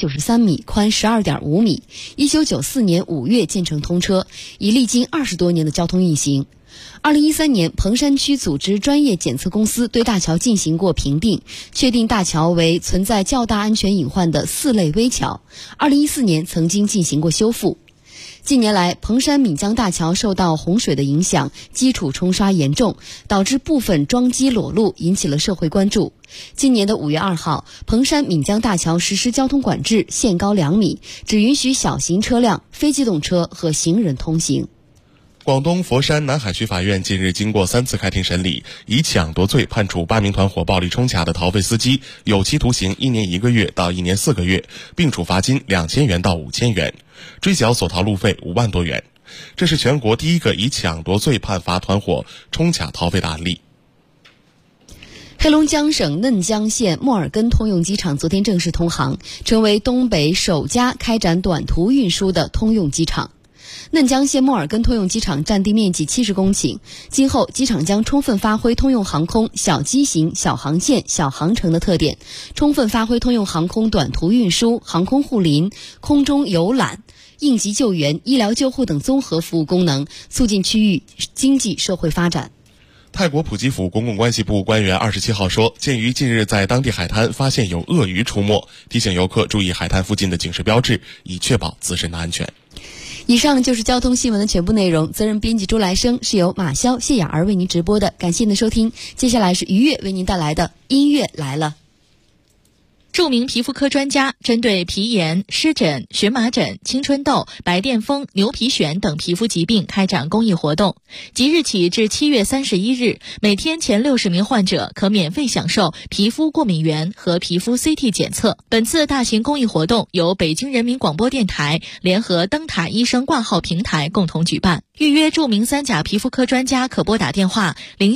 193米，宽12.5米。1994年5月建成通车，已历经20多年的交通运行。2013年，彭山区组织专业检测公司对大桥进行过评定，确定大桥为存在较大安全隐患的4类危桥。2014年曾经进行过修复。近年来，彭山闽江大桥受到洪水的影响，基础冲刷严重，导致部分桩基裸露，引起了社会关注。今年的5月2号，彭山闽江大桥实施交通管制，限高2米，只允许小型车辆、非机动车和行人通行。 广东佛山南海区法院近日经过3次开庭审理，以抢夺罪判处8名团伙暴力冲卡的逃匪司机有期徒刑1年1个月到1年4个月，并处罚金2000元到5000元，追缴所逃路费5万多元。这是全国第一个以抢夺罪判罚团伙冲卡逃匪的案例。 黑龙江省嫩江县莫尔根通用机场昨天正式通航，成为东北首家开展短途运输的通用机场。嫩江县莫尔根通用机场占地面积70公顷，今后机场将充分发挥通用航空小机型、小航线、小航程的特点，充分发挥通用航空短途运输、航空护林、空中游览、应急救援、医疗救护等综合服务功能，促进区域经济社会发展。 泰国普吉府公共关系部官员27号说，鉴于近日在当地海滩发现有鳄鱼出没，提醒游客注意海滩附近的警示标志，以确保自身的安全。 以上就是交通新闻的全部内容，责任编辑朱来生，是由马潇、谢雅儿为您直播的，感谢您的收听。接下来是于悦为您带来的音乐来了。 著名皮肤科专家针对皮炎、湿疹、荨麻疹、青春痘、白癜风、牛皮癣等皮肤疾病开展公益活动。即日起至7月31日，每天前60名患者可免费享受皮肤过敏原和皮肤 CT 检测。本次大型公益活动由北京人民广播电台联合灯塔医生挂号平台共同举办。预约著名3甲皮肤科专家可拨打电话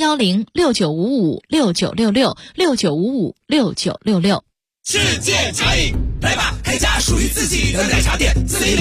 0106955696669556966。 世界茶饮，来吧，开家属于自己的奶茶店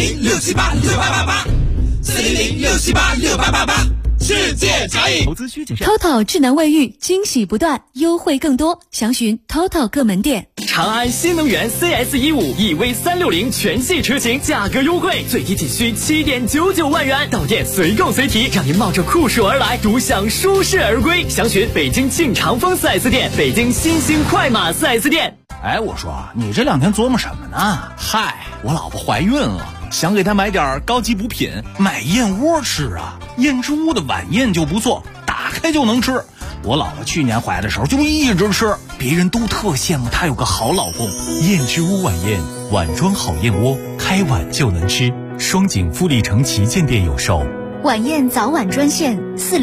，400-678-6888，400-678-6888，世界茶饮。 投资需谨慎。 TOTO 智能卫浴，惊喜不断，优惠更多，详询 TOTO 各门店。 长安新能源 CS15 EV360全系车型价格优惠，最低仅需7.99万元，到店随购随提，让您冒着酷暑而来，独享舒适而归。详询北京庆长丰 4S 店、北京新兴快马 4S 店。 哎，我说你这2天琢磨什么呢？嗨，我老婆怀孕了，想给她买点高级补品，买燕窝吃啊。燕之屋的晚宴就不错，打开就能吃。我老婆去年怀的时候就一直吃，别人都特羡慕她有个好老公。 燕之屋晚宴，碗装好燕窝，开碗就能吃。双井富力城旗舰店有售。 晚宴早晚专线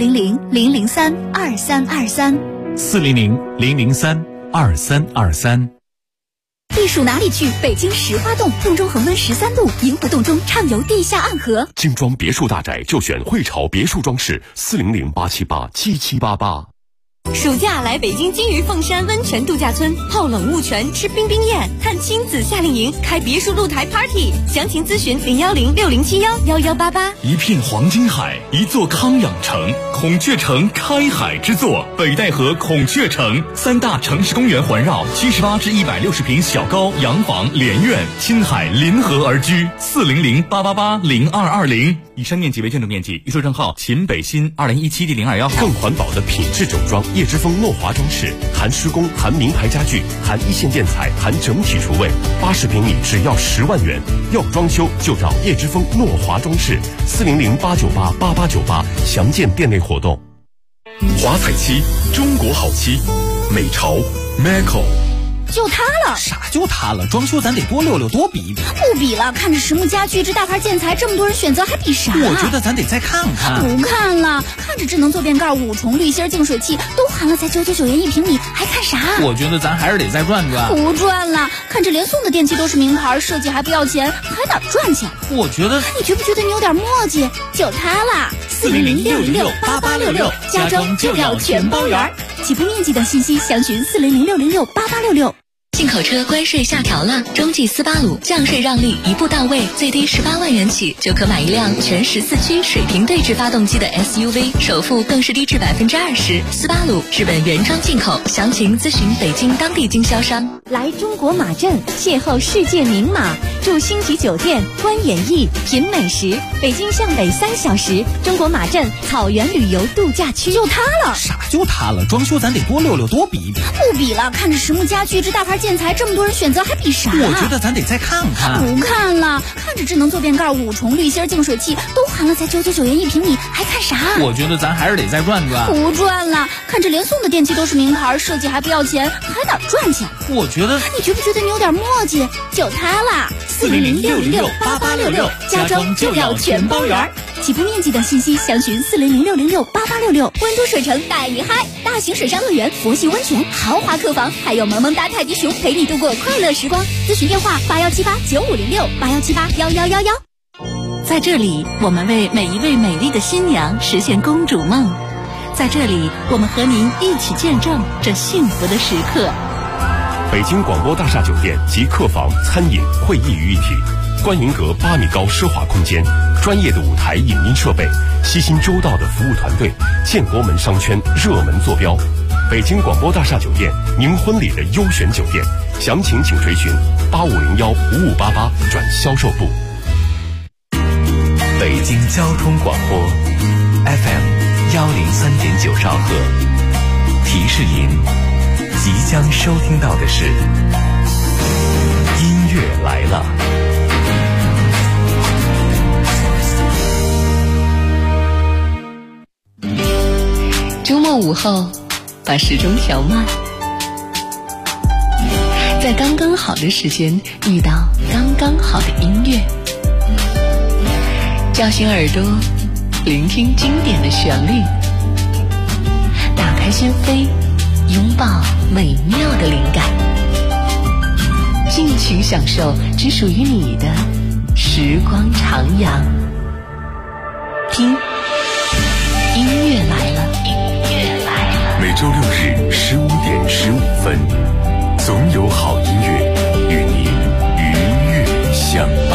400-003-2323，400-003-2323。 避暑哪里去？北京石花洞，洞中恒温13度，萤火洞中畅游地下暗河。 精装别墅大宅就选汇潮别墅装饰，400-878-7788。 暑假来北京金鱼凤山温泉度假村，泡冷雾泉，吃冰冰宴，看亲子夏令营，开别墅露台 party。详情咨询010-6071-1188。 一片黄金海，一座康养城，孔雀城开海之作，北戴河孔雀城，3大城市公园环绕，78至160平小高洋房连院，亲海临河而居，400-888-0220。以上面积为建筑面积，预售证号秦北新2017D021号。 更环保的品质整装，叶之峰诺华装饰，含施工，含名牌家具，含一线建材，含整体厨卫，80平米只要10万元。要装修就找叶之峰诺华装饰，400-898-8898，详见店内活动。 华彩漆，中国好漆，美潮 Maco。 就它了。 啥就它了？装修咱得多溜溜，多比一比。 不比了，看着实木家具这大牌建材，这么多人选择，还比啥？ 我觉得咱得再看看。 不看了，看着智能坐便盖、5重滤芯净水器都含了才999元1平米，还看啥？ 我觉得咱还是得再转转。 不转了，看着连送的电器都是名牌，设计还不要钱，还哪赚钱？ 我觉得， 你觉不觉得你有点磨叽？就它啦，400-606-8866，家装就要全包圆。起步面积等信息详询400-606-8866。 进口车关税下调了，中际斯巴鲁降税让利一步到位，最低18万元起就可买一辆全14驱水平对置发动机的 SUV， 首付更是低至20%。斯巴鲁日本原装进口，详情咨询北京当地经销商。 来中国马镇邂逅世界名马，住星级酒店，观演艺，品美食。北京向北3小时，中国马镇草原旅游度假区。 就它了？啥就它了？装修咱得多溜溜，多比一比。 不比了，看着实木家具这大牌建材，这么多人选择，还比啥？ 我觉得咱得再看看。 不看了，看着智能坐便盖、5重滤芯净水器都含了才999元1平米，还看啥？ 我觉得咱还是得再转转。 不转了，看着连送的电器都是名牌，设计还不要钱，还哪赚钱？ 我觉得， 你觉不觉得你有点磨叽？就它啦，400-606-8866，家装就要全包圆。起步面积等信息详询400-606-8866。温都水城带你嗨，大型水上乐园、佛系温泉、豪华客房，还有萌萌哒泰迪熊陪你度过快乐时光。咨询电话81789506，81781111。 在这里，我们为每一位美丽的新娘实现公主梦。在这里，我们和您一起见证这幸福的时刻。 北京广播大厦酒店集客房、餐饮、会议于一体，观云阁8米高奢华空间，专业的舞台影音设备，悉心周到的服务团队，建国门商圈热门坐标。北京广播大厦酒店，您婚礼的优选酒店，详情请垂询8501-5588转销售部。 北京交通广播 FM103.9兆赫，提示您即将收听到的是音乐来了。 周末午后，把时钟调慢，在刚刚好的时间遇到刚刚好的音乐，叫醒耳朵，聆听经典的旋律，打开心扉，拥抱美妙的灵感，尽情享受只属于你的时光徜徉。听，音乐来了，音乐来了。 每周6日15:15，总有好音乐与您愉悦相伴。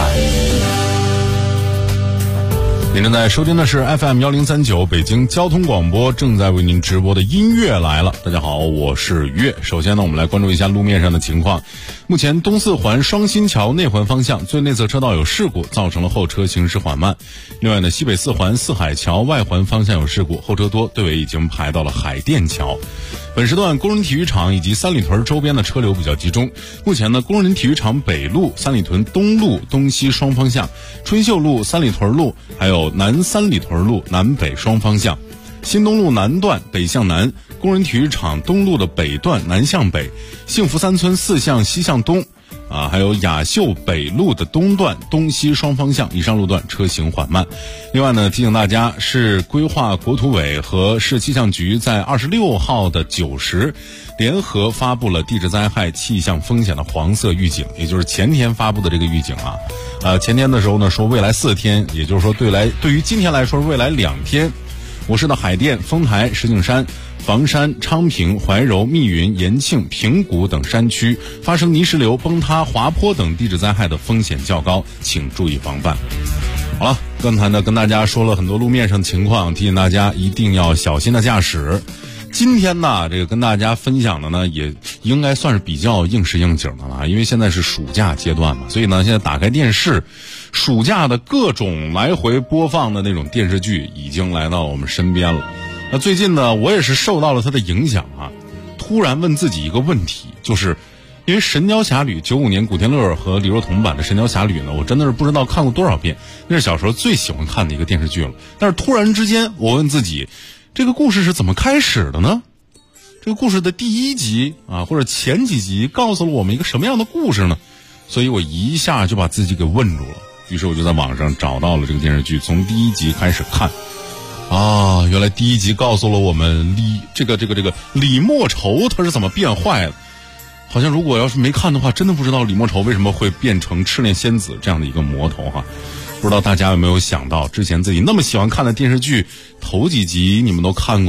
您正在收听的是 FM1039 北京交通广播正在为您直播的音乐来了。大家好，我是于越。首先呢，我们来关注一下路面上的情况。目前东四环双新桥内环方向最内侧车道有事故，造成了后车行驶缓慢。另外呢，西北四环四海桥外环方向有事故，后车多，队尾已经排到了海淀桥。本时段工人体育场以及三里屯周边的车流比较集中。目前呢，工人体育场北路、三里屯东路东西双方向、春秀路、三里屯路还有南三里屯路南北双方向、新东路南段北向南、工人体育场东路的北段南向北、幸福三村四向西向东还有雅秀北路的东段东西双方向以上路段车行缓慢。另外呢，提醒大家，市规划国土委和市气象局在26号的9时联合发布了地质灾害气象风险的黄色预警，也就是前天发布的这个预警前天的时候呢说未来4天，也就是说对于今天来说未来2天，我市的海淀、丰台、石景山、房山、昌平、怀柔、密云、延庆、平谷等山区发生泥石流、崩塌、滑坡等地质灾害的风险较高，请注意防范。好了，刚才呢跟大家说了很多路面上的情况，提醒大家一定要小心的驾驶。今天呢，这个跟大家分享的呢，也应该算是比较应时应景的了，因为现在是暑假阶段嘛，所以呢，现在打开电视，暑假的各种来回播放的那种电视剧已经来到我们身边了。那最近呢，我也是受到了它的影响突然问自己一个问题，就是因为《神雕侠侣》95年古天乐和李若彤版的《神雕侠侣》呢，我真的是不知道看过多少遍，那是小时候最喜欢看的一个电视剧了。但是突然之间，我问自己，这个故事是怎么开始的呢？这个故事的第1集或者前几集告诉了我们一个什么样的故事呢？所以我一下就把自己给问住了。于是我就在网上找到了这个电视剧，从第1集开始看。原来第1集告诉了我们李莫愁他是怎么变坏的。好像如果要是没看的话，真的不知道李莫愁为什么会变成赤练仙子这样的一个魔头不知道大家有没有想到，之前自己那么喜欢看的电视剧头几集你们都看过吗？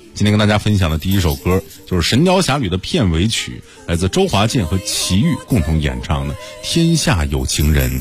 今天跟大家分享的第一首歌就是《神雕侠侣》的片尾曲，来自周华健和齐豫共同演唱的《天下有情人》。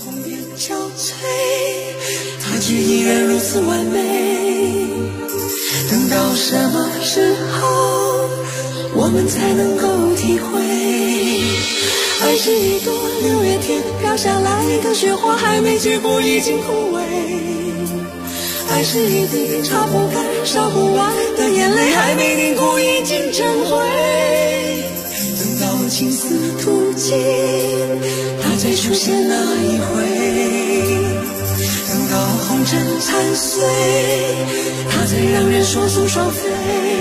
他却依然如此完美，等到什么时候我们才能够体会，爱是一朵六月天飘下来的雪花，还没结果已经枯萎，爱是一滴擦不干烧不完的眼泪，还没凝固已经成灰，等到青丝吐尽它再出现那一回，等到红尘残碎它才让人说诉双飞，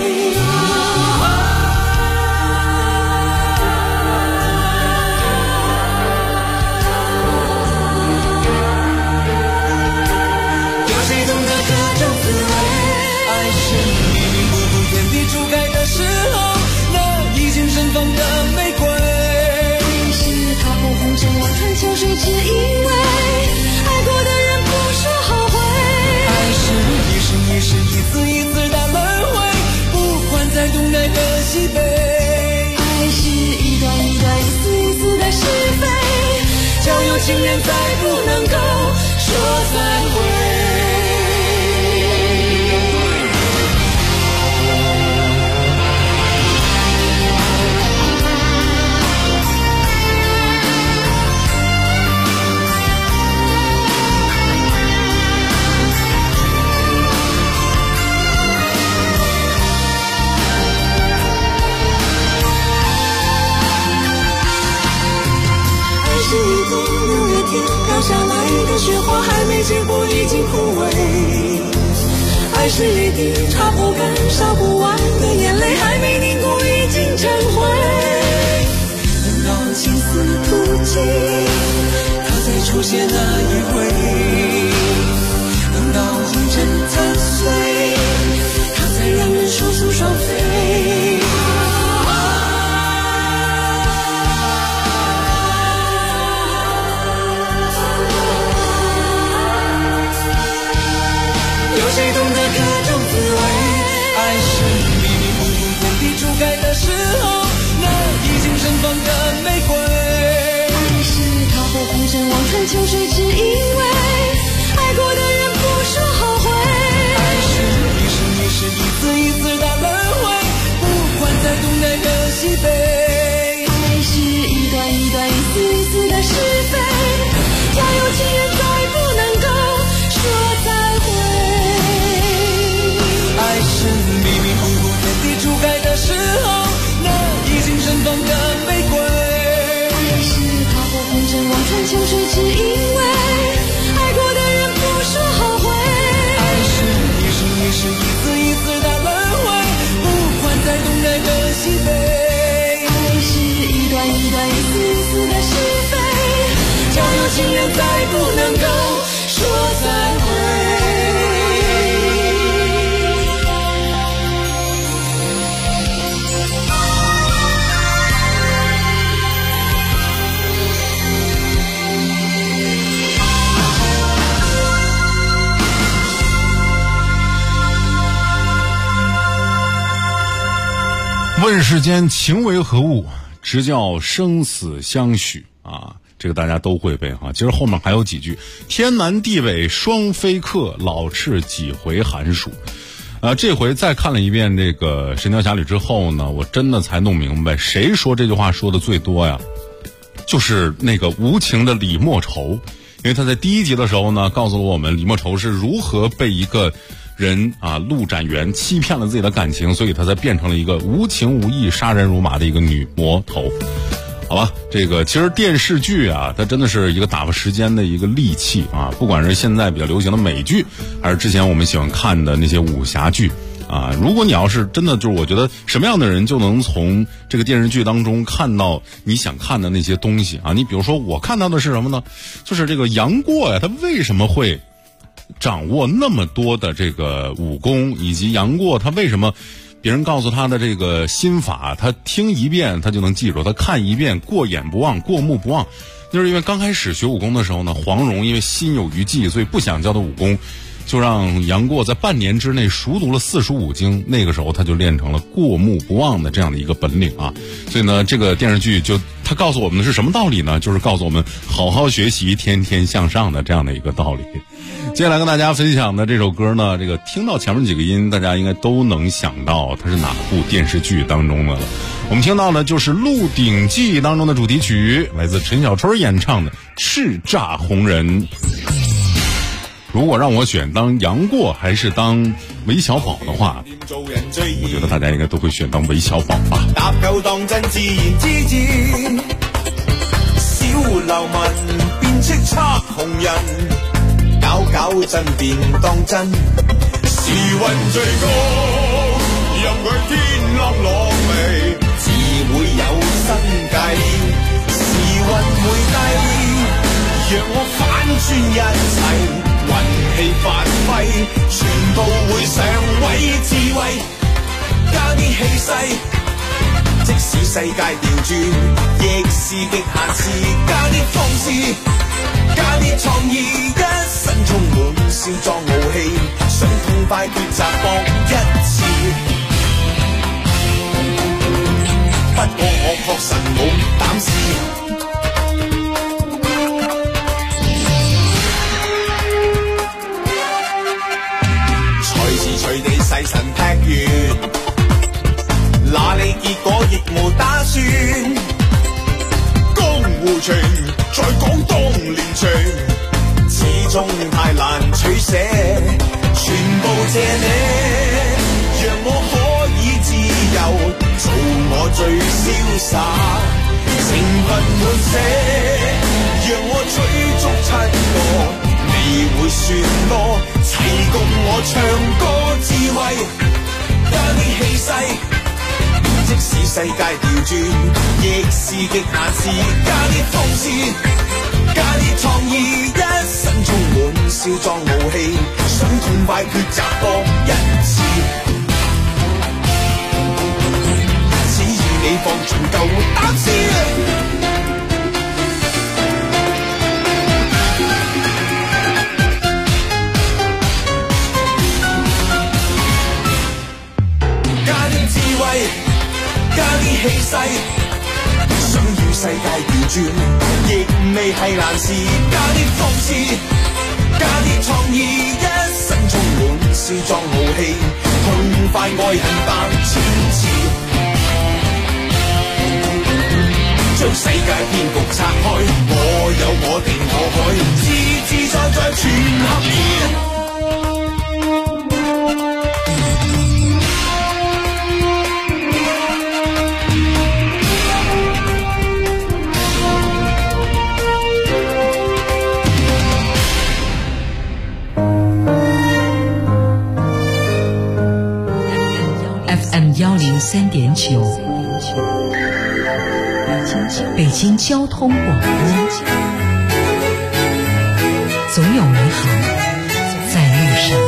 秋水只因为爱过的人不说后悔，爱是一生一世一次一次的轮回，不管在东南和西北，爱是一段一段一次一次的是非，交有情人再不能够说再会。飘下来的雪花还没结果已经枯萎，爱是一滴擦不干烧不完的眼泪，还没凝固已经成灰，等到青丝吐尽它才出现那一回，等到红尘残碎它才让人说诉双飞，有谁懂得各种滋味，爱是迷迷糊糊天地初开的时候那已经盛放的玫瑰，爱是踏破红尘望穿秋水只因为爱过的人不说后悔，爱是一生一世一次一次的轮回，不管在东南和西北，爱是一段一段一次一次的是非，交有情人再不能够说再会，爱是迷迷糊糊天地初开的时候那已经盛放的玫瑰，爱是踏破红尘望穿秋水只因为爱过的人不说后悔，爱是一生一世一次一次的轮回，不管在东南和西北，爱是一段一段一次一次的是非，交有情人再不能够说再会。 问世间情为何物，直叫生死相许啊！这个大家都会背哈。其实后面还有几句：天南地北双飞客，老翅几回寒暑。这回再看了一遍这个《神雕侠侣》之后呢，我真的才弄明白，谁说这句话说的最多呀？就是那个无情的李莫愁，因为他在第一集的时候呢，告诉了我们李莫愁是如何被一个人陆展元欺骗了自己的感情，所以他才变成了一个无情无义杀人如麻的一个女魔头。好吧，这个其实电视剧啊，它真的是一个打发时间的一个利器啊，不管是现在比较流行的美剧，还是之前我们喜欢看的那些武侠剧啊，如果你要是真的就是我觉得什么样的人就能从这个电视剧当中看到你想看的那些东西啊，你比如说我看到的是什么呢？就是这个杨过呀，他为什么会掌握那么多的这个武功，以及杨过他为什么别人告诉他的这个心法，他听一遍他就能记住，他看一遍过眼不忘，过目不忘。就是因为刚开始学武功的时候呢，黄蓉因为心有余悸，所以不想教他武功， 就让杨过在半年之内熟读了45经，那个时候他就练成了过目不忘的这样的一个本领啊。所以呢，这个电视剧就他告诉我们的是什么道理呢？就是告诉我们好好学习，天天向上的这样的一个道理。接下来跟大家分享的这首歌呢，这个听到前面几个音，大家应该都能想到它是哪部电视剧当中的了。我们听到的就是《鹿鼎记》当中的主题曲，来自陈小春演唱的《叱咤红人》。如果让我选当杨过还是当韦小宝的话，我觉得大家应该都会选当韦小宝吧。 搭夠當真自然之戰，小流民變叱咤紅人，搞真便當真，時運最高，任佢天啷落嚟，自會有生計，時運會低，讓我反轉一切。運氣發揮，全部會上位，智慧加啲氣勢，即使世界調轉，亦是極限事，加啲放肆，加啲創意，一身充滿少壯傲氣，想痛快抉擇搏一次。不過我確實冇膽試。隨地細神劈完，那你結果亦無打算。江湖情，再講當年情，始終太難取捨，全部借你，讓我可以自由，做我最瀟灑，成分滿瀉，讓我追逐七個。你會算多，齊共我唱歌智慧，加啲氣勢，即使世界調轉，亦是極限事，加啲放肆，加啲創意，一身充滿少壯傲氣，想痛快抉擇搏一次，只要你放盡夠膽試。加啲氣勢，想與世界調轉，亦未係難事。加啲放肆，加啲創意，一身充滿少壯傲氣，痛快愛恨百千次，將世界騙局拆開，我有我定我海，自自在在全合意。 103.9，北京交通广播，总有美好在路上。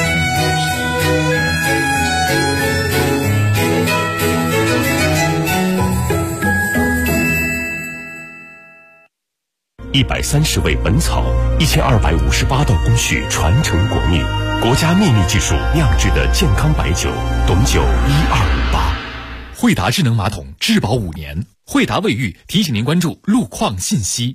130味本草，1258道工序传承国秘，国家秘密技术酿制的健康白酒，董酒1258。 惠达智能马桶质保5年，惠达卫浴提醒您关注路况信息。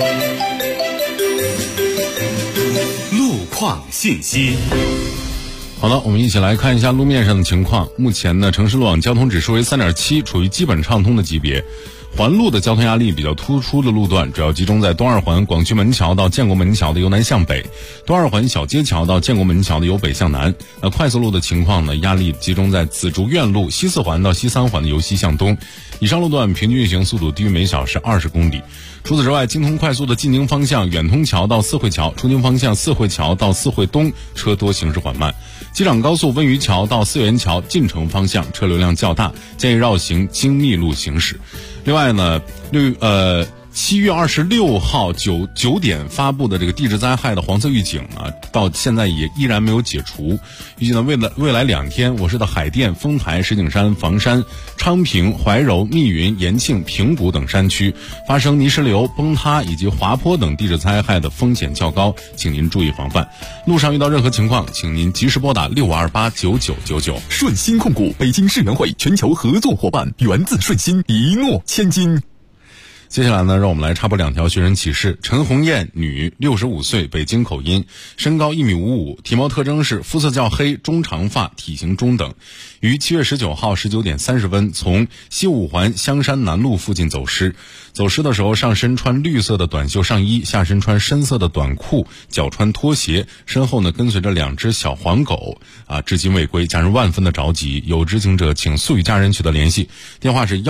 路况信息。 好了，我们一起来看一下路面上的情况。目前呢，城市路网交通指数为3.7，处于基本畅通的级别。环路的交通压力比较突出的路段，主要集中在东二环广渠门桥到建国门桥的由南向北，东二环小街桥到建国门桥的由北向南。快速路的情况呢，压力集中在紫竹院路西4环到西3环的由西向东，以上路段平均运行速度低于每小时20公里。除此之外，京通快速的进京方向远通桥到四惠桥，出京方向四惠桥到四惠东车多，行驶缓慢。机场高速温榆桥到四元桥进城方向车流量较大，建议绕行京密路行驶。另外呢， 7月26号9点发布的这个地质灾害的黄色预警啊，到现在也依然没有解除。预计呢，未来2天，我市的海淀、丰台、石景山、房山、昌平、怀柔、密云、延庆、平谷等山区发生泥石流、崩塌以及滑坡等地质灾害的风险较高，请您注意防范。路上遇到任何情况，请您及时拨打65289999。 顺鑫控股，北京世园会全球合作伙伴，源自顺鑫，一诺千金。 接下来呢，让我们来插播2条寻人启事。陈红艳，女，65岁，北京口音，身高1.55米，体貌特征是肤色较黑，中长发，体型中等。于7月19号19点30分从西五环香山南路附近走失。走失的时候，上身穿绿色的短袖上衣，下身穿深色的短裤，脚穿拖鞋，身后呢跟随着2只小黄狗至今未归，家人万分的着急。有知情者请速与家人取得联系，电话是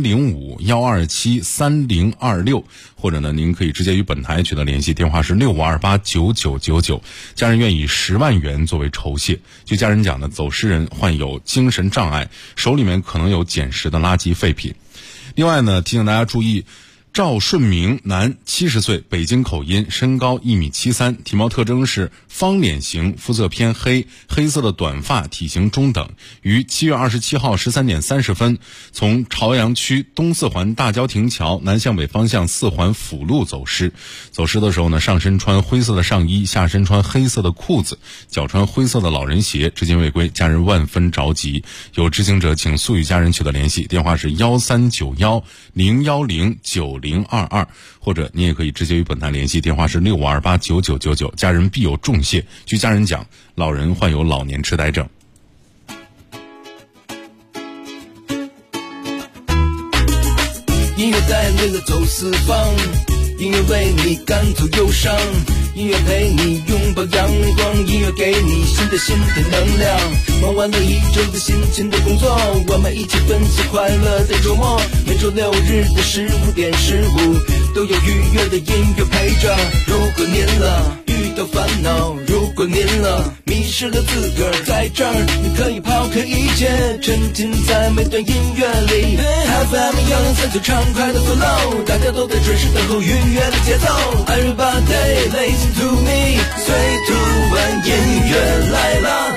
1305-127-3026，或者呢您可以直接与本台取得联系，电话是65289999。家人愿以10万元作为酬谢。据家人讲呢，走失人患有精神障碍，手里面可能有捡拾的垃圾废品。另外呢，提醒大家注意，赵顺明，男，70岁，北京口音，身高1.73米，体貌特征是方脸型，肤色偏黑，黑色的短发，体型中等。于7月27号13点30分从朝阳区东4环大郊亭桥南向北方向4环辅路走失。走失的时候呢，上身穿灰色的上衣，下身穿黑色的裤子，脚穿灰色的老人鞋，至今未归，家人万分着急。有知情者请速与家人取得联系，电话是1391-010-9022，或者你也可以直接与本台联系，电话是65289999。家人必有重谢。据家人讲，老人患有老年痴呆症。 音乐带领了走四方，音乐为你赶走忧伤，音乐陪你拥抱阳光，音乐给你新的能量。忙完了一周的辛勤的工作，我们一起分享快乐的周末。每周6日的15点15，都有愉悦的音乐陪着。如果您遇到烦恼，如果您迷失了自个儿，在这儿你可以抛开一切，沉浸在每段音乐里。FM 103畅快的 flow， 大家都在准时等候愉悦的节奏。Everybody listen to me， 最突然音乐来了。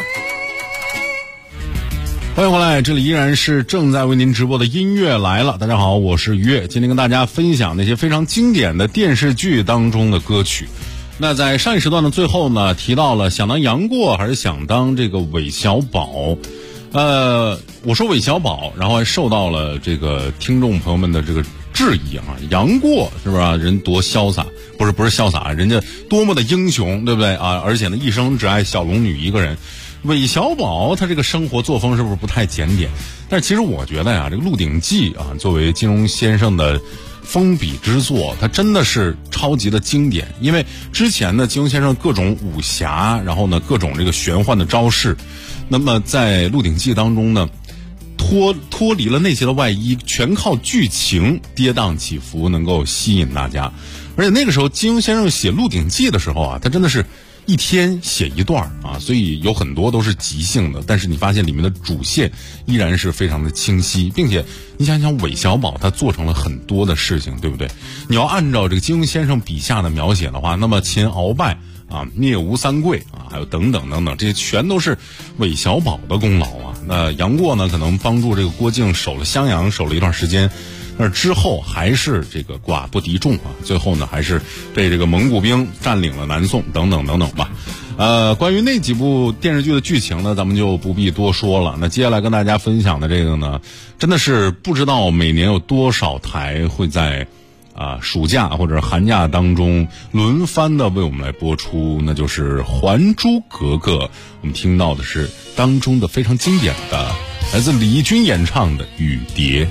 欢迎回来，这里依然是正在为您直播的音乐来了。大家好，我是于越，今天跟大家分享那些非常经典的电视剧当中的歌曲。那在上一时段的最后呢，提到了想当杨过还是想当这个韦小宝。我说韦小宝，然后还受到了这个听众朋友们的这个质疑啊。杨过是不是啊？人多潇洒，不是潇洒，人家多么的英雄，对不对啊？而且呢，一生只爱小龙女一个人。韦小宝他这个生活作风是不是不太检点？但是其实我觉得呀，这个《鹿鼎记》啊，作为金庸先生的封笔之作，它真的是超级的经典。因为之前呢，金庸先生各种武侠，然后呢各种这个玄幻的招式，那么在《鹿鼎记》当中呢，脱离了那些的外衣，全靠剧情跌宕起伏能够吸引大家。而且那个时候金庸先生写《鹿鼎记》的时候啊，他真的是一天写一段啊，所以有很多都是即兴的，但是你发现里面的主线依然是非常的清晰，并且你想想韦小宝他做成了很多的事情，对不对？你要按照这个金庸先生笔下的描写的话，那么秦鳌拜啊、聂吴三桂啊，还有等等等等，这些全都是韦小宝的功劳啊。那杨过呢，可能帮助这个郭靖守了襄阳，守了一段时间，但是之后还是这个寡不敌众啊，最后呢还是被这个蒙古兵占领了南宋，等等等等吧。关于那几部电视剧的剧情呢，咱们就不必多说了。那接下来跟大家分享的这个呢，真的是不知道每年有多少台会在暑假或者寒假当中轮番的为我们来播出，那就是《还珠格格》。我们听到的是当中的非常经典的来自李军演唱的《雨蝶》。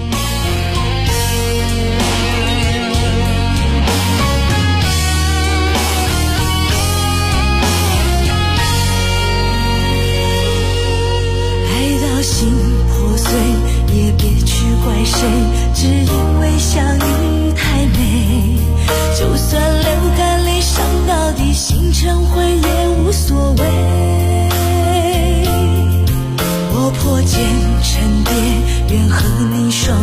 心破碎也别去怪谁，只因为相遇太美。就算流干泪伤到底，心成灰也无所谓。我破茧成蝶，愿和你双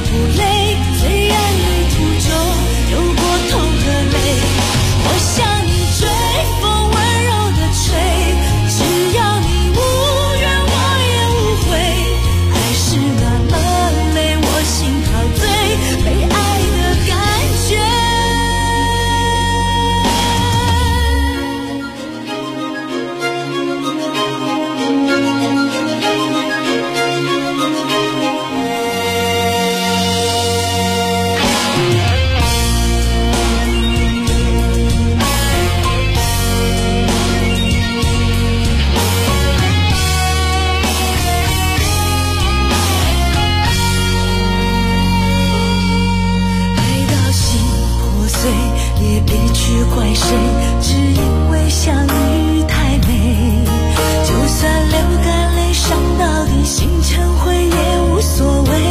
不累，虽然旅途中有过痛和泪，我向你追，风温柔的吹，只要你无怨我也无悔，爱是那么累，我心陶醉，被爱的感觉。也别去怪谁，只因为相遇太美，就算流干泪伤到底，心成灰也无所谓。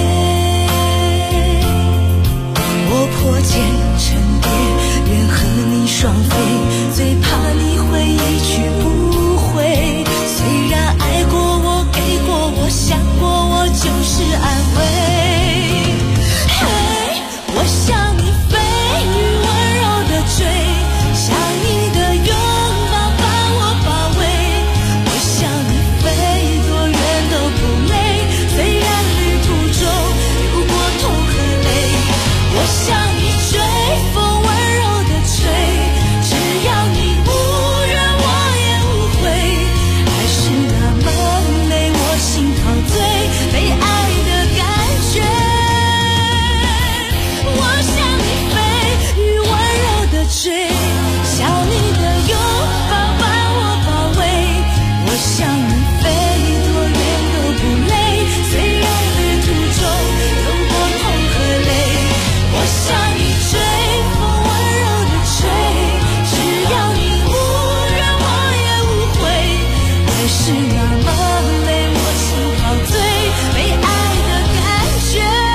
我破茧成蝶，愿和你双飞，最怕你会一去不回。虽然爱过我，给过我，想过我，就是安慰。嘿，我向你飞，追，像你的拥抱把我包围，我向你飞，多远都不累，虽然旅途中有过痛和泪，我向你追，风温柔的吹，只要你无怨我也无悔，爱是那么累，我心陶醉，被爱的感觉，我向你飞，雨温追，像你的拥抱把我包围，我向你飞，多远都不累，虽然旅途中有过痛和泪，我向你追，风温柔的吹，只要你无怨我也无悔，爱是那么累，我心陶醉，被爱的感觉。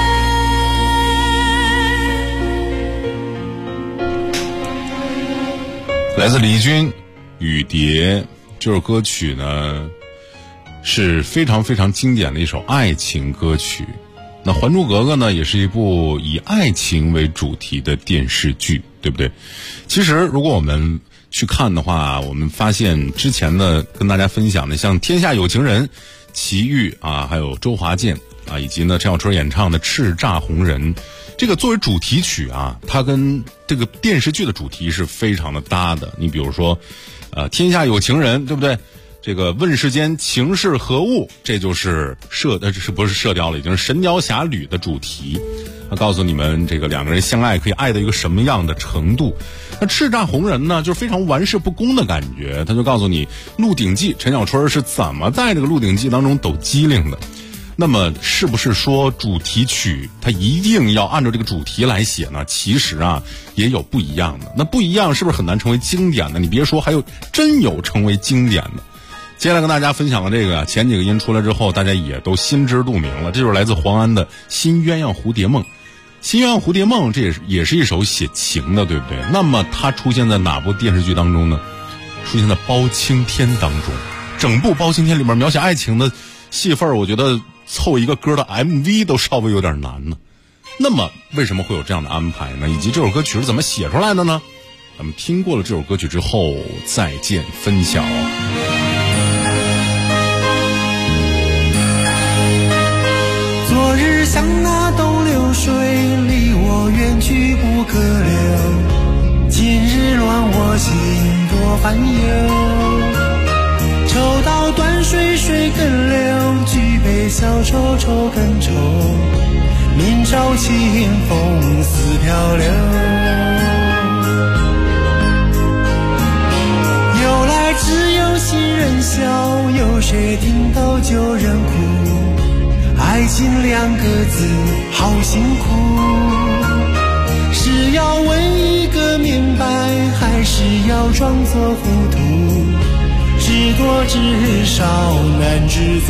来自李军《雨蝶》这首歌曲呢，是非常非常经典的一首爱情歌曲。那《还珠格格》呢，也是一部以爱情为主题的电视剧，对不对？其实如果我们去看的话，我们发现之前呢跟大家分享的像《天下有情人》、齐豫啊，还有周华健啊，以及呢陈小春演唱的《叱咤红人》，这个作为主题曲啊，它跟这个电视剧的主题是非常的搭的。你比如说天下有情人，对不对？这个问世间情是何物，这就是是不是射雕了，已经是神雕侠侣的主题。他告诉你们这个两个人相爱可以爱到一个什么样的程度。那叱咤红人呢，就是非常玩世不恭的感觉。他就告诉你鹿鼎记陈小春是怎么在这个鹿鼎记当中抖机灵的。那么是不是说主题曲它一定要按照这个主题来写呢？其实啊也有不一样的。那不一样是不是很难成为经典的？你别说，还有真有成为经典的。接下来跟大家分享的这个前几个音出来之后，大家也都心知肚明了，这就是来自黄安的《新鸳鸯蝴蝶梦》。《新鸳鸯蝴蝶梦》这也是一首写情的，对不对？那么它出现在哪部电视剧当中呢？出现在《包青天》当中。整部《包青天》里面描写爱情的戏份，我觉得凑一个歌的 MV 都稍微有点难呢。那么为什么会有这样的安排呢？以及这首歌曲是怎么写出来的呢？咱们听过了这首歌曲之后再见分晓。 昨日像那东流水，离我远去不可留，今日乱我心多烦忧，抽刀断水水更流，举杯消愁愁更愁，明朝清风似飘流。由来只有新人笑，有谁听到旧人哭？爱情两个字好辛苦，是要问一个明白，还是要装作糊涂？知多知少难知足，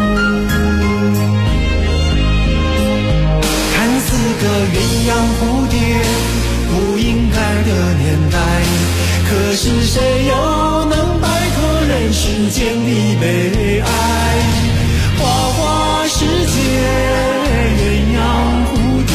看似个鸳鸯蝴蝶不应该的年代，可是谁又能摆脱人世间的悲哀？花花世界鸳鸯蝴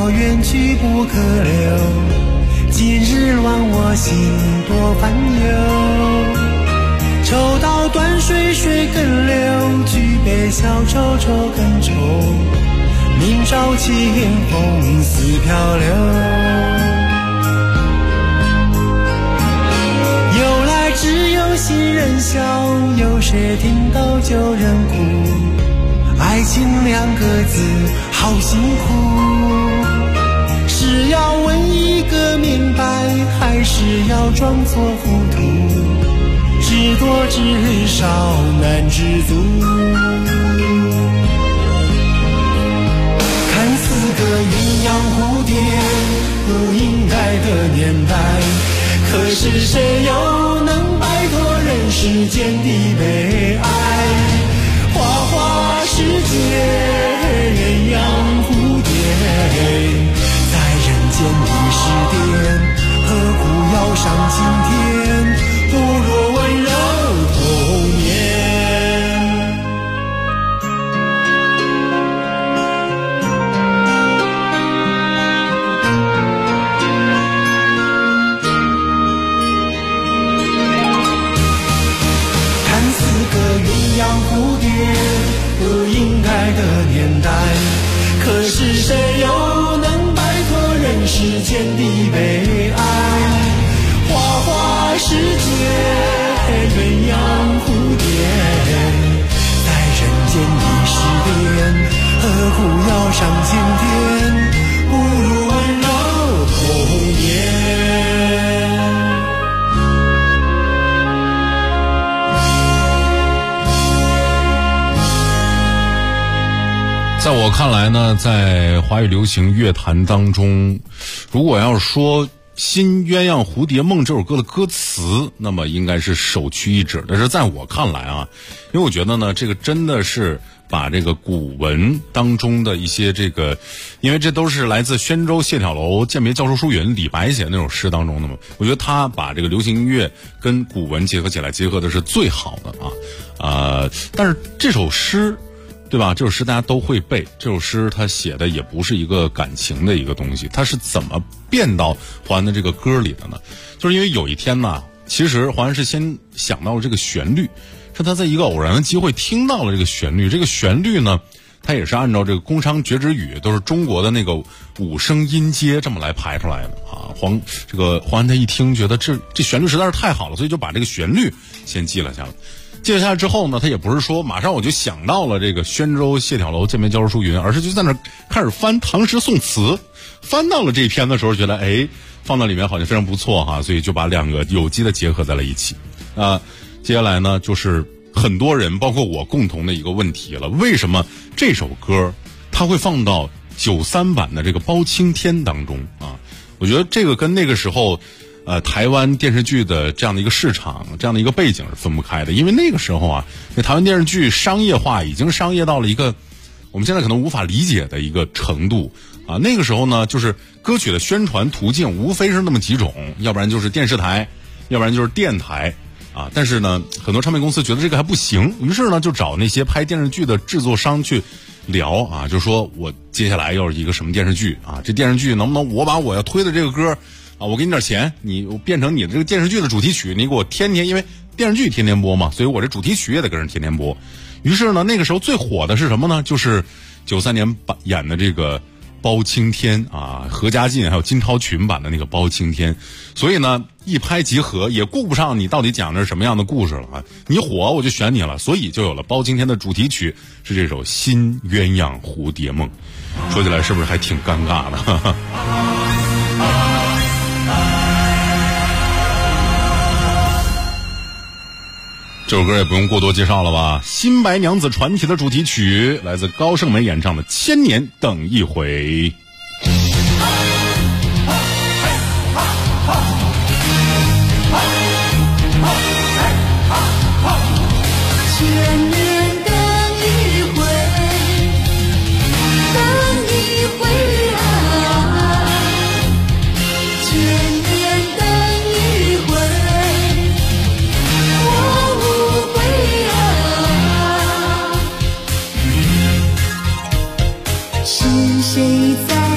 我远去不可留，今日乱我心多烦忧。抽刀断水水更流，举杯消愁愁更愁，明朝清风似飘流。由来只有新人笑，有谁听到旧人哭？爱情两个字好辛苦，是要问一个明白，还是要装作糊涂？知多知少难知足。看似个鸳鸯蝴蝶不应该的年代，可是谁又能摆脱人世间的悲哀？花花世界鸳鸯蝴蝶，在人间的时点，何苦要上青天？不如温柔童年。看似个鸳鸯蝴蝶不应该的年代，可是谁又能摆脱人世间的悲哀？花花世界鸳鸯蝴蝶，在人间的时点，何苦要上青天？不如温柔童年。 在我看来呢，在华语流行乐坛当中，如果要是说新鸳鸯蝴蝶梦这首歌的歌词，那么应该是首屈一指。但是在我看来啊，因为我觉得呢，这个真的是把这个古文当中的一些这个，因为这都是来自宣州谢眺楼饯别教书书云李白写的那首诗当中的嘛，我觉得他把这个流行音乐跟古文结合起来，结合的是最好的啊。但是这首诗，对吧？这首诗大家都会背，这首诗他写的也不是一个感情的一个东西，他是怎么变到黄安的这个歌里的呢？就是因为有一天呢，其实黄安是先想到了这个旋律，是他在一个偶然的机会听到了这个旋律。这个旋律呢，他也是按照这个宫商角徵羽，都是中国的那个五声音阶这么来排出来的啊。黄安他一听觉得这旋律实在是太好了，所以就把这个旋律先记了下来。记了下来之后呢，他也不是说马上我就想到了这个宣州谢眺楼饯别教书书云，而是就在那开始翻唐诗宋词，翻到了这一篇的时候，觉得放到里面好像非常不错哈，所以就把两个有机的结合在了一起。接下来呢，就是很多人包括我共同的一个问题了，为什么这首歌它会放到93版的这个包青天当中啊？我觉得这个跟那个时候台湾电视剧的这样的一个市场，这样的一个背景是分不开的。因为那个时候啊，那台湾电视剧商业化已经商业到了一个我们现在可能无法理解的一个程度啊。那个时候呢，就是歌曲的宣传途径无非是那么几种，要不然就是电视台，要不然就是电台啊。但是呢，很多唱片公司觉得这个还不行，于是呢就找那些拍电视剧的制作商去聊啊，就说我接下来要是一个什么电视剧啊，这电视剧能不能我把我要推的这个歌啊，我给你点钱，你变成你的这个电视剧的主题曲，你给我天天，因为电视剧天天播嘛，所以我这主题曲也得跟人天天播。于是呢，那个时候最火的是什么呢？就是93年演的这个包青天啊，何家劲还有金涛群版的那个包青天。所以呢，一拍即合，也顾不上你到底讲的是什么样的故事了啊，你火我就选你了，所以就有了包青天的主题曲是这首《新鸳鸯蝴蝶梦》。说起来是不是还挺尴尬的？哈哈。这首歌也不用过多介绍了吧？新白娘子传奇的主题曲来自高胜美演唱的《千年等一回》。 千年等一回，等一回啊！千年等一回，我无悔啊！是谁在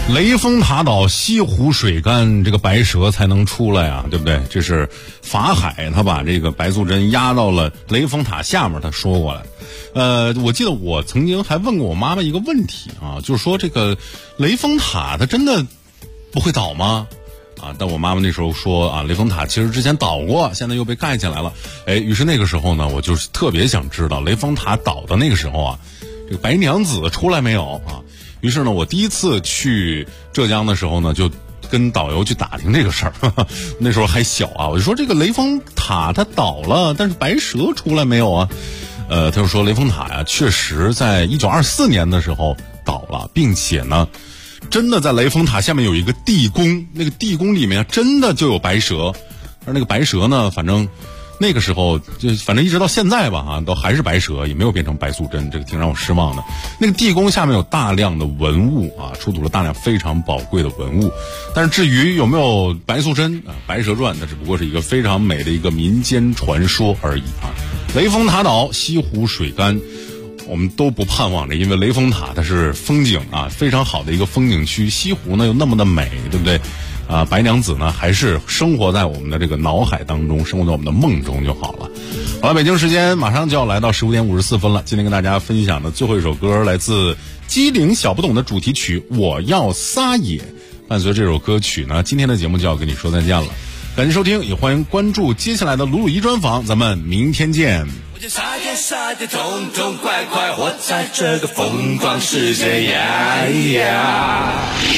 雷峰塔倒，西湖水干，这个白蛇才能出来啊，对不对？这是法海他把这个白素贞压到了雷峰塔下面，他说过来。我记得我曾经还问过我妈妈一个问题啊，就是说这个雷峰塔它真的不会倒吗？啊，但我妈妈那时候说啊，雷峰塔其实之前倒过，现在又被盖起来了。于是那个时候呢，我就是特别想知道雷峰塔倒的那个时候啊，这个白娘子出来没有啊？于是呢，我第一次去浙江的时候呢，就跟导游去打听这个事儿。那时候还小啊，我就说这个雷峰塔它倒了，但是白蛇出来没有啊？他就说雷峰塔呀，确实在1924年的时候倒了，并且呢，真的在雷峰塔下面有一个地宫，那个地宫里面真的就有白蛇，而那个白蛇呢，反正那个时候反正一直到现在吧，都还是白蛇，也没有变成白素贞，这个挺让我失望的。那个地宫下面有大量的文物啊，出土了大量非常宝贵的文物。但是至于有没有白素贞啊，白蛇传，那只不过是一个非常美的一个民间传说而已啊。雷峰塔倒，西湖水干，我们都不盼望着，因为雷峰塔它是风景啊非常好的一个风景区，西湖呢又那么的美，对不对？啊，白娘子呢还是生活在我们的这个脑海当中，生活在我们的梦中就好了。好了，北京时间马上就要来到15点54分了。今天跟大家分享的最后一首歌来自机灵小不懂的主题曲《我要撒野》。伴随这首歌曲呢，今天的节目就要跟你说再见了。感谢收听，也欢迎关注接下来的鲁鲁一专访，咱们明天见。 我就撒野撒野痛痛快快活在这个疯狂世界呀呀！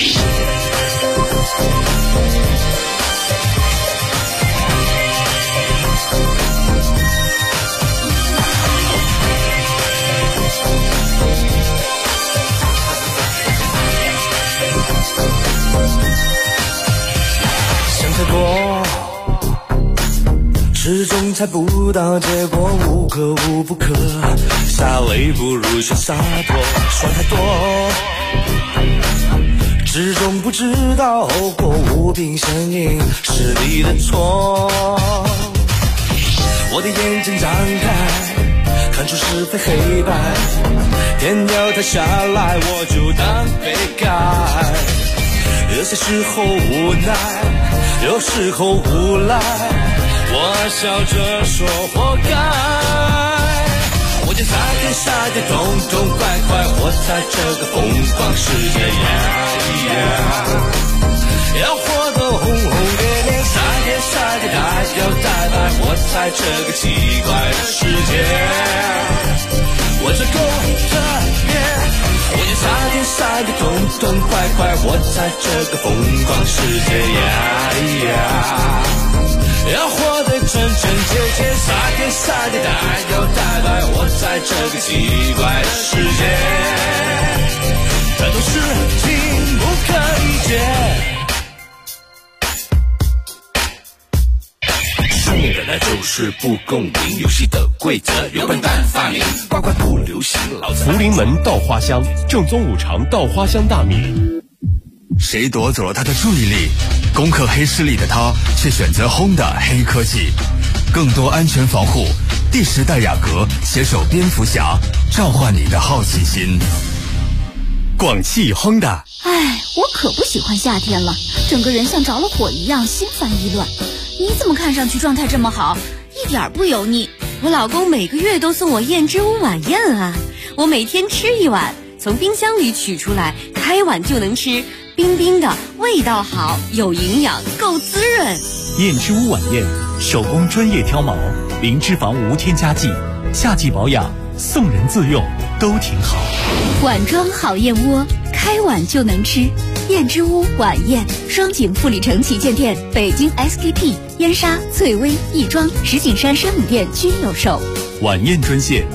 想太多，始终猜不到结果，无可无不可。洒泪不如先洒脱，说太多，始终不知道后果，无病呻吟是你的错。我的眼睛张开，看出是非黑白，天要塌下来，我就当被盖。有些时候无奈，有时候无赖，我笑着说活该。我就撒野撒野痛痛快快活在这个疯狂世界要活得轰轰烈烈，撒野撒野大摇大摆，活在这个奇怪的世界。我这够特别，我就撒野撒野痛痛快快活在这个疯狂世界要活得真真切切，撒野撒野大摇大摆，活在这个奇怪的世界，这都是情不可以解。原来就是不公平，游戏的规则由笨蛋发明，乖乖不流行，老子福临门稻花香，正宗五常稻花香大米。 谁夺走了他的注意力？攻克黑势力的他却选择Honda黑科技，更多安全防护。第10代雅阁携手蝙蝠侠，召唤你的好奇心。广汽Honda。 哎，我可不喜欢夏天了，整个人像着了火一样，心烦意乱。你怎么看上去状态这么好，一点不油腻？ 我老公每个月都送我燕之屋晚宴啊，我每天吃一碗，从冰箱里取出来，开碗就能吃，冰冰的，味道好，有营养，够滋润。 燕之屋晚宴，手工专业挑毛，零脂肪无添加剂，夏季保养，送人自用都挺好。 碗装好燕窝，开碗就能吃。燕之屋晚宴，双井富力城旗舰店、北京 SKP、燕莎、翠微、亦庄、石景山山姆店均有售。 晚宴专线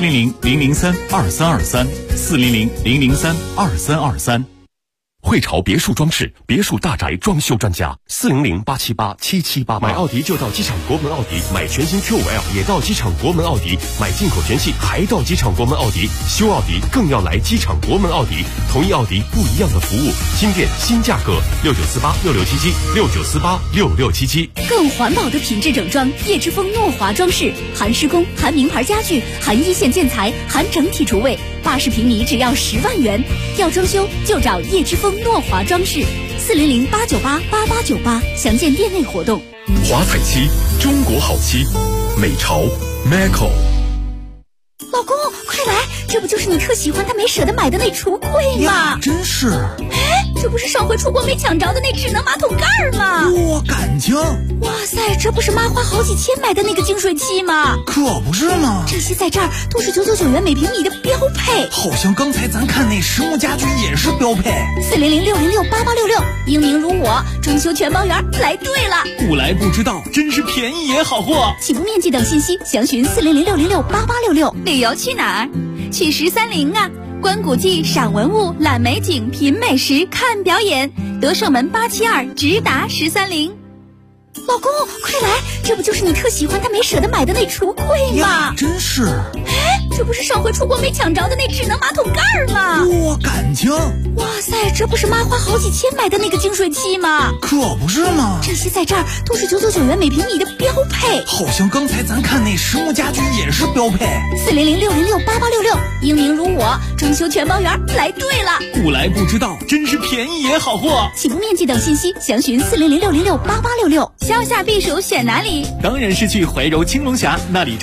：400-003-2323，400-003-2323。 汇潮别墅装饰，别墅大宅装修专家，400-878-7788。买奥迪就到机场国门奥迪，买全新 Q5L 也到机场国门奥迪，买进口全系还到机场国门奥迪，修奥迪更要来机场国门奥迪。同一奥迪不一样的服务，新店新价格，69486677，69486677。 更环保的品质整装，叶之峰诺华装饰，含施工、含名牌家具、含一线建材、含整体厨卫，80平米只要10万元。 要装修就找叶之峰诺华装饰，400-898-8898，详见店内活动。 华彩漆，中国好漆，美潮 Macco。 老公，快来，这不就是你特喜欢但没舍得买的那橱柜吗？ 真是。 哎，这不是上回出国没抢着的那智能马桶盖吗？ 我感情。 哇塞，这不是妈花好几千买的那个净水器吗？ 可不是嘛， 这些在这儿都是999元每平米的标配。 好像刚才咱看那实木家居也是标配。 400-606-8866，英明如我，装修全包圆，来对了。 不来不知道，真是便宜也好货。 起步面积等信息详询400-606-8866。旅游去哪儿？去1030啊！观古迹、赏文物、览美景、品美食、看表演。德胜门872直达1030。老公，快来，这不就是你特喜欢但没舍得买的那橱柜吗？ 真是。 哎，这不是上回出国没抢着的那智能马桶盖吗？ 我感情。 哇塞，这不是妈花好几千买的那个净水器吗？ 可不是嘛， 这些在这儿都是999元每平米的标配。 好像刚才咱看那实木家居也是标配。 400-606-8866，英明如我，装修全包圆，来对了。 不来不知道，真是便宜也好货。 起步面积等信息详询400-606-8866。 消夏避暑选哪里？ 当然是去怀柔青龙峡，那里